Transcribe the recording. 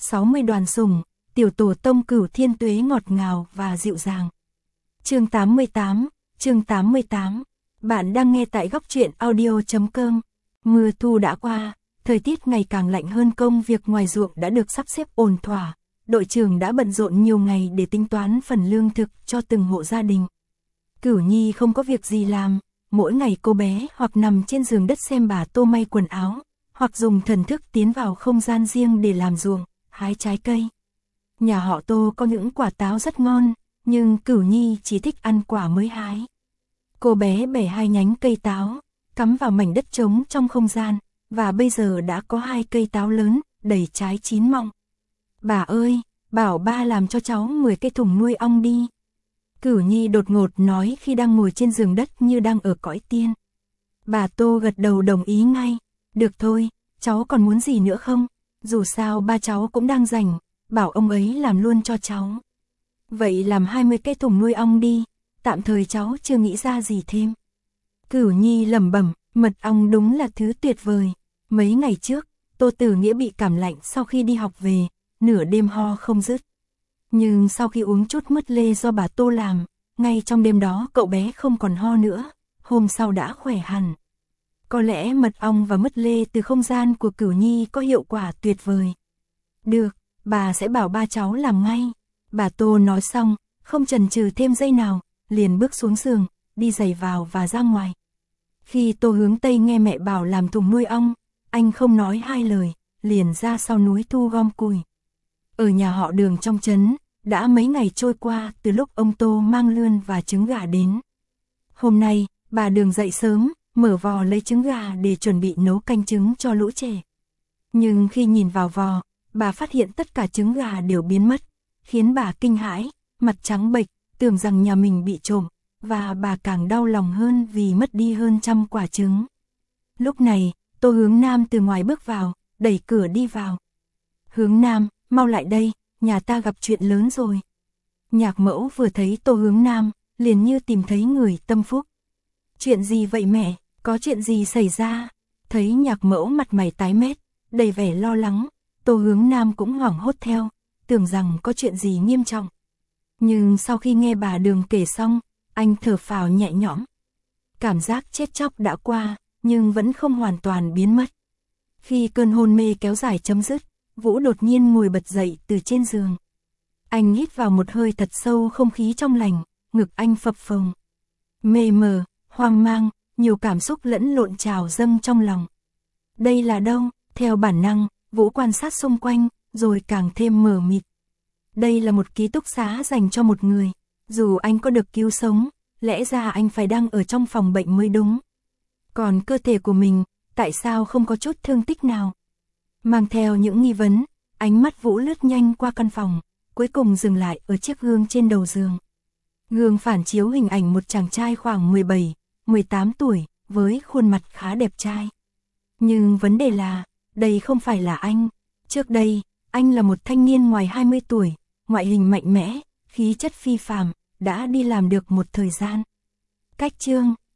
60 đoàn sủng, tiểu tổ tông Cửu Thiên Tuế ngọt ngào và dịu dàng. Chương 88. Bạn đang nghe tại góc truyện audio.com. Mưa thu đã qua, thời tiết ngày càng lạnh hơn, công việc ngoài ruộng đã được sắp xếp ổn thỏa. Đội trưởng đã bận rộn nhiều ngày để tính toán phần lương thực cho từng hộ gia đình. Cửu Nhi không có việc gì làm, mỗi ngày cô bé hoặc nằm trên giường đất xem bà Tô may quần áo, hoặc dùng thần thức tiến vào không gian riêng để làm ruộng, hái trái cây. Nhà họ Tô có những quả táo rất ngon, nhưng Cửu Nhi chỉ thích ăn quả mới hái. Cô bé bẻ 2 nhánh cây táo, cắm vào mảnh đất trống trong không gian, và bây giờ đã có 2 cây táo lớn, đầy trái chín mọng. Bà ơi, bảo ba làm cho cháu 10 cái thùng nuôi ong đi. Cửu Nhi đột ngột nói khi đang ngồi trên giường đất như đang ở cõi tiên. Bà Tô gật đầu đồng ý ngay. Được thôi, cháu còn muốn gì nữa không? Dù sao ba cháu cũng đang rảnh, bảo ông ấy làm luôn cho cháu. Vậy làm 20 cái thùng nuôi ong đi, tạm thời cháu chưa nghĩ ra gì thêm. Cửu Nhi lẩm bẩm, mật ong đúng là thứ tuyệt vời. Mấy ngày trước, Tô Tử Nghĩa bị cảm lạnh sau khi đi học về, nửa đêm ho không dứt. Nhưng sau khi uống chút mứt lê do bà Tô làm, ngay trong đêm đó cậu bé không còn ho nữa, hôm sau đã khỏe hẳn. Có lẽ mật ong và mứt lê từ không gian của Cửu Nhi có hiệu quả tuyệt vời. Được, bà sẽ bảo ba cháu làm ngay. Bà Tô nói xong, không chần chừ thêm giây nào, liền bước xuống giường, đi giày vào và ra ngoài. Khi Tô Hướng Tây nghe mẹ bảo làm thùng nuôi ong, anh không nói hai lời, liền ra sau núi thu gom củi. Ở nhà họ Đường trong trấn, đã mấy ngày trôi qua từ lúc ông Tô mang lươn và trứng gà đến. Hôm nay, bà Đường dậy sớm, mở vò lấy trứng gà để chuẩn bị nấu canh trứng cho lũ trẻ. Nhưng khi nhìn vào vò, bà phát hiện tất cả trứng gà đều biến mất, khiến bà kinh hãi, mặt trắng bệch, tưởng rằng nhà mình bị trộm, và bà càng đau lòng hơn vì mất đi hơn 100 quả trứng. Lúc này, Tô Hướng Nam từ ngoài bước vào, đẩy cửa đi vào. Hướng Nam, mau lại đây, nhà ta gặp chuyện lớn rồi. Nhạc Mẫu vừa thấy Tô Hướng Nam, liền như tìm thấy người tâm phúc. Chuyện gì vậy mẹ, có chuyện gì xảy ra? Thấy Nhạc Mẫu mặt mày tái mét, đầy vẻ lo lắng, Tô Hướng Nam cũng hoảng hốt theo, tưởng rằng có chuyện gì nghiêm trọng. Nhưng sau khi nghe bà Đường kể xong, anh thở phào nhẹ nhõm. Cảm giác chết chóc đã qua, nhưng vẫn không hoàn toàn biến mất. Khi cơn hôn mê kéo dài chấm dứt, Vũ đột nhiên ngồi bật dậy từ trên giường. Anh hít vào một hơi thật sâu không khí trong lành, ngực anh phập phồng. Mê mờ, hoang mang, nhiều cảm xúc lẫn lộn trào dâng trong lòng. Đây là đâu? Theo bản năng, Vũ quan sát xung quanh, rồi càng thêm mờ mịt. Đây là một ký túc xá dành cho một người. Dù anh có được cứu sống, lẽ ra anh phải đang ở trong phòng bệnh mới đúng. Còn cơ thể của mình, tại sao không có chút thương tích nào? Mang theo những nghi vấn, ánh mắt Vũ lướt nhanh qua căn phòng, cuối cùng dừng lại ở chiếc gương trên đầu giường. Gương phản chiếu hình ảnh một chàng trai khoảng 17, 18 tuổi, với khuôn mặt khá đẹp trai. Nhưng vấn đề là, đây không phải là anh. Trước đây, anh là một thanh niên ngoài 20 tuổi, ngoại hình mạnh mẽ, khí chất phi phàm, đã đi làm được một thời gian. Cách chương,